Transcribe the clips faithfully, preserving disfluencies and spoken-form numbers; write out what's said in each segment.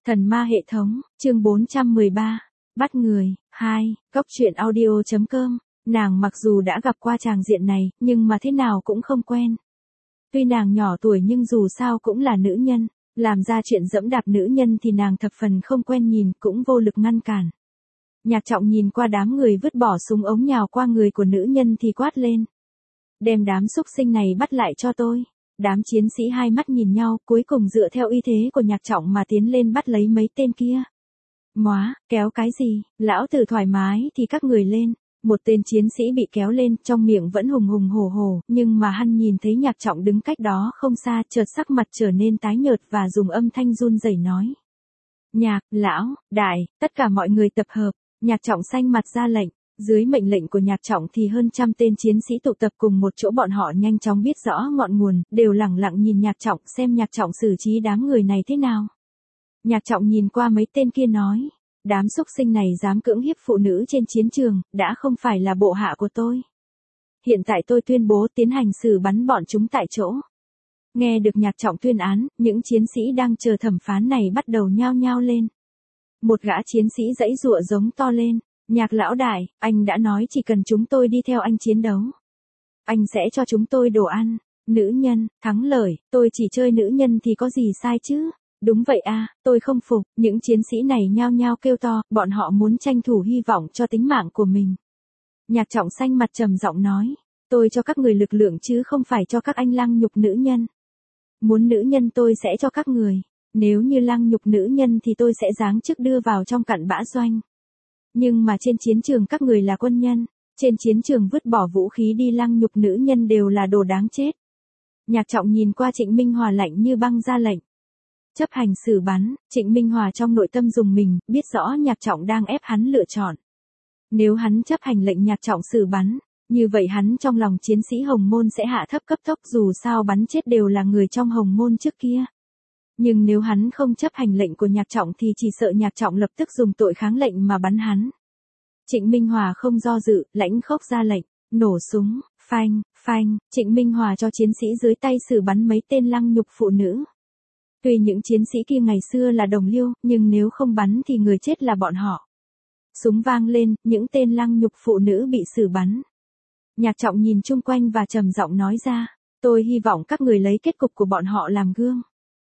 Thần ma hệ thống, chương bốn trăm mười ba, bắt người, hai, cốc truyện audio chấm com, nàng mặc dù đã gặp qua tràng diện này, nhưng mà thế nào cũng không quen. Tuy nàng nhỏ tuổi nhưng dù sao cũng là nữ nhân, làm ra chuyện dẫm đạp nữ nhân thì nàng thập phần không quen nhìn, cũng vô lực ngăn cản. Nhạc Trọng nhìn qua đám người vứt bỏ súng ống nhào qua người của nữ nhân thì quát lên. Đem đám xúc sinh này bắt lại cho tôi. Đám chiến sĩ hai mắt nhìn nhau, cuối cùng dựa theo uy thế của Nhạc Trọng mà tiến lên bắt lấy mấy tên kia. Móa, kéo cái gì, lão tử thoải mái thì các người lên. Một tên chiến sĩ bị kéo lên, trong miệng vẫn hùng hùng hổ hổ, nhưng mà hắn nhìn thấy Nhạc Trọng đứng cách đó không xa, chợt sắc mặt trở nên tái nhợt và dùng âm thanh run rẩy nói. Nhạc, lão, đại, tất cả mọi người tập hợp. Nhạc Trọng xanh mặt ra lệnh. Dưới mệnh lệnh của Nhạc Trọng thì hơn trăm tên chiến sĩ tụ tập cùng một chỗ, bọn họ nhanh chóng biết rõ ngọn nguồn, đều lẳng lặng nhìn Nhạc Trọng xem Nhạc Trọng xử trí đám người này thế nào. Nhạc Trọng nhìn qua mấy tên kia nói, đám xúc sinh này dám cưỡng hiếp phụ nữ trên chiến trường, đã không phải là bộ hạ của tôi. Hiện tại tôi tuyên bố tiến hành xử bắn bọn chúng tại chỗ. Nghe được Nhạc Trọng tuyên án, những chiến sĩ đang chờ thẩm phán này bắt đầu nhao nhao lên. Một gã chiến sĩ giãy giụa giống to lên. Nhạc lão đại, anh đã nói chỉ cần chúng tôi đi theo anh chiến đấu. Anh sẽ cho chúng tôi đồ ăn. Nữ nhân, thắng lợi, tôi chỉ chơi nữ nhân thì có gì sai chứ? Đúng vậy à, tôi không phục. Những chiến sĩ này nhao nhao kêu to, bọn họ muốn tranh thủ hy vọng cho tính mạng của mình. Nhạc Trọng xanh mặt trầm giọng nói, tôi cho các người lực lượng chứ không phải cho các anh lăng nhục nữ nhân. Muốn nữ nhân tôi sẽ cho các người. Nếu như lăng nhục nữ nhân thì tôi sẽ giáng chức đưa vào trong cặn bã doanh. Nhưng mà trên chiến trường các người là quân nhân, trên chiến trường vứt bỏ vũ khí đi lăng nhục nữ nhân đều là đồ đáng chết. Nhạc Trọng nhìn qua Trịnh Minh Hòa lạnh như băng ra lệnh. Chấp hành xử bắn, Trịnh Minh Hòa trong nội tâm dùng mình, biết rõ Nhạc Trọng đang ép hắn lựa chọn. Nếu hắn chấp hành lệnh Nhạc Trọng xử bắn, như vậy hắn trong lòng chiến sĩ Hồng Môn sẽ hạ thấp cấp tốc, dù sao bắn chết đều là người trong Hồng Môn trước kia. Nhưng nếu hắn không chấp hành lệnh của Nhạc Trọng thì chỉ sợ Nhạc Trọng lập tức dùng tội kháng lệnh mà bắn hắn. Trịnh Minh Hòa không do dự, lãnh khốc ra lệnh, nổ súng, phanh, phanh, Trịnh Minh Hòa cho chiến sĩ dưới tay xử bắn mấy tên lăng nhục phụ nữ. Tuy những chiến sĩ kia ngày xưa là đồng liêu, nhưng nếu không bắn thì người chết là bọn họ. Súng vang lên, những tên lăng nhục phụ nữ bị xử bắn. Nhạc Trọng nhìn chung quanh và trầm giọng nói ra, tôi hy vọng các người lấy kết cục của bọn họ làm gương.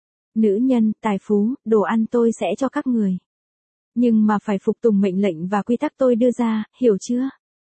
Nữ nhân, tài phú, đồ ăn tôi sẽ cho các người. Nhưng mà phải phục tùng mệnh lệnh và quy tắc tôi đưa ra, hiểu chưa?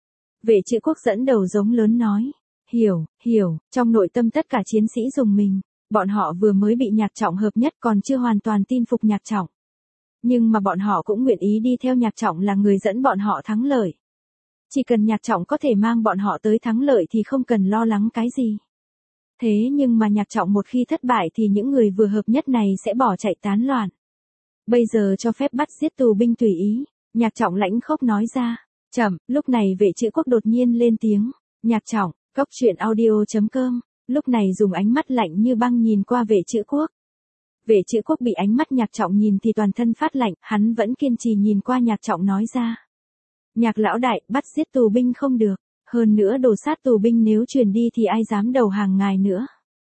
Vệ Trữ Quốc dẫn đầu giống lớn nói. Hiểu, hiểu, trong nội tâm tất cả chiến sĩ dùng mình. Bọn họ vừa mới bị Nhạc Trọng hợp nhất còn chưa hoàn toàn tin phục Nhạc Trọng. Nhưng mà bọn họ cũng nguyện ý đi theo Nhạc Trọng là người dẫn bọn họ thắng lợi. Chỉ cần Nhạc Trọng có thể mang bọn họ tới thắng lợi thì không cần lo lắng cái gì. Thế nhưng mà Nhạc Trọng một khi thất bại thì những người vừa hợp nhất này sẽ bỏ chạy tán loạn. Bây giờ cho phép bắt giết tù binh tùy ý, Nhạc Trọng lãnh khốc nói ra. Chậm, lúc này Vệ Trữ Quốc đột nhiên lên tiếng. Nhạc Trọng, cốc truyện audio chấm com, lúc này dùng ánh mắt lạnh như băng nhìn qua Vệ Trữ Quốc. Vệ Trữ Quốc bị ánh mắt Nhạc Trọng nhìn thì toàn thân phát lạnh, hắn vẫn kiên trì nhìn qua Nhạc Trọng nói ra. Nhạc lão đại, bắt giết tù binh không được. Hơn nữa đồ sát tù binh nếu truyền đi thì ai dám đầu hàng ngài nữa.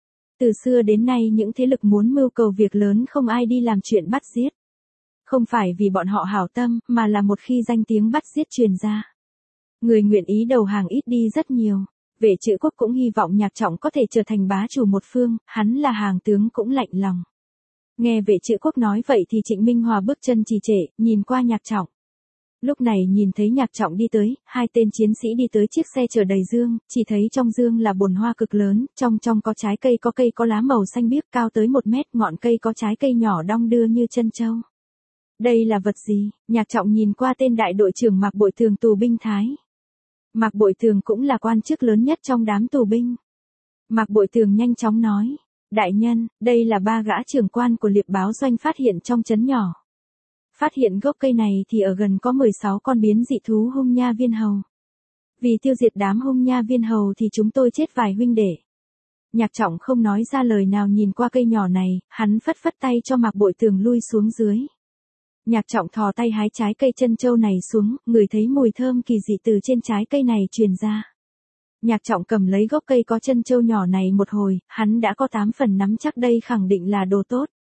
Từ xưa đến nay những thế lực muốn mưu cầu việc lớn không ai đi làm chuyện bắt giết. Không phải vì bọn họ hảo tâm, mà là một khi danh tiếng bắt giết truyền ra. Người nguyện ý đầu hàng ít đi rất nhiều. Vệ Trữ Quốc cũng hy vọng Nhạc Trọng có thể trở thành bá chủ một phương, hắn là hàng tướng cũng lạnh lòng. Nghe Vệ Trữ Quốc nói vậy thì Trịnh Minh Hòa bước chân trì trệ, nhìn qua Nhạc Trọng. Lúc này nhìn thấy Nhạc Trọng đi tới, hai tên chiến sĩ đi tới chiếc xe chở đầy dương, chỉ thấy trong dương là bồn hoa cực lớn, trong trong có trái cây có cây có lá màu xanh biếc cao tới một mét, ngọn cây có trái cây nhỏ đong đưa như chân trâu. Đây là vật gì? Nhạc Trọng nhìn qua tên đại đội trưởng Mạc Bội Thường tù binh Thái. Mạc Bội Thường cũng là quan chức lớn nhất trong đám tù binh. Mạc Bội Thường nhanh chóng nói, đại nhân, đây là ba gã trưởng quan của liệp báo doanh phát hiện trong trấn nhỏ. Phát hiện gốc cây này thì ở gần có mười sáu con biến dị thú hung nha viên hầu. Vì tiêu diệt đám hung nha viên hầu thì chúng tôi chết vài huynh đệ. Nhạc Trọng không nói ra lời nào nhìn qua cây nhỏ này, hắn phất phất tay cho Mạc Bội Thường lui xuống dưới. Nhạc Trọng thò tay hái trái cây chân châu này xuống, ngửi thấy mùi thơm kỳ dị từ trên trái cây này truyền ra. Nhạc Trọng cầm lấy gốc cây có chân châu nhỏ này một hồi, hắn đã có tám phần nắm chắc đây khẳng định là đồ tốt.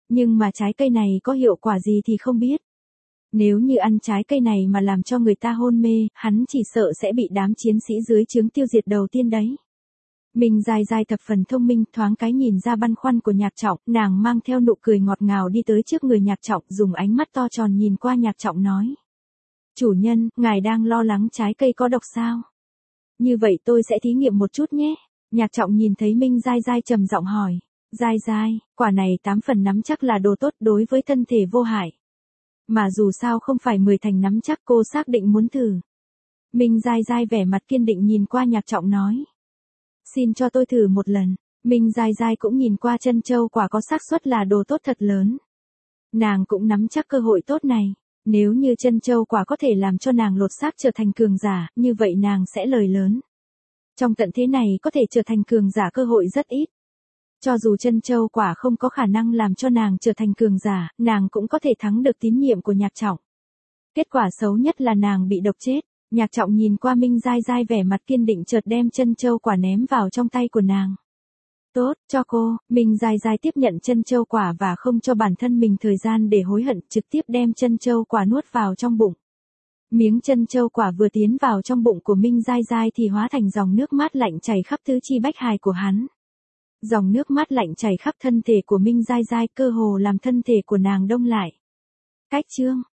Nhưng mà trái cây này có hiệu quả gì thì không biết. Nếu như ăn trái cây này mà làm cho người ta hôn mê, hắn chỉ sợ sẽ bị đám chiến sĩ dưới trướng tiêu diệt đầu tiên đấy. Minh Giai Giai thập phần thông minh, thoáng cái nhìn ra băn khoăn của Nhạc Trọng, nàng mang theo nụ cười ngọt ngào đi tới trước người Nhạc Trọng, dùng ánh mắt to tròn nhìn qua Nhạc Trọng nói. Chủ nhân, ngài đang lo lắng trái cây có độc sao? Như vậy tôi sẽ thí nghiệm một chút nhé. Nhạc Trọng nhìn thấy Minh Giai Giai trầm giọng hỏi. Giai Giai, quả này tám phần nắm chắc là đồ tốt đối với thân thể vô hại. Mà dù sao không phải mười thành nắm chắc, cô xác định muốn thử. Minh Giai Giai vẻ mặt kiên định nhìn qua Nhạc Trọng nói. Xin cho tôi thử một lần. Minh Giai Giai cũng nhìn qua chân châu quả có xác suất là đồ tốt thật lớn. Nàng cũng nắm chắc cơ hội tốt này. Nếu như chân châu quả có thể làm cho nàng lột xác trở thành cường giả, như vậy nàng sẽ lời lớn. Trong tận thế này có thể trở thành cường giả cơ hội rất ít. Cho dù chân châu quả không có khả năng làm cho nàng trở thành cường giả, nàng cũng có thể thắng được tín nhiệm của Nhạc Trọng. Kết quả xấu nhất là nàng bị độc chết. Nhạc Trọng nhìn qua Minh Giai Giai vẻ mặt kiên định, chợt đem chân châu quả ném vào trong tay của nàng. Tốt, cho cô. Minh Giai Giai tiếp nhận chân châu quả và không cho bản thân mình thời gian để hối hận, trực tiếp đem chân châu quả nuốt vào trong bụng. Miếng chân châu quả vừa tiến vào trong bụng của Minh Giai Giai thì hóa thành dòng nước mát lạnh chảy khắp tứ chi bách hài của hắn. Dòng nước mát lạnh chảy khắp thân thể của Minh Giai Giai, cơ hồ làm thân thể của nàng đông lại. Cách chương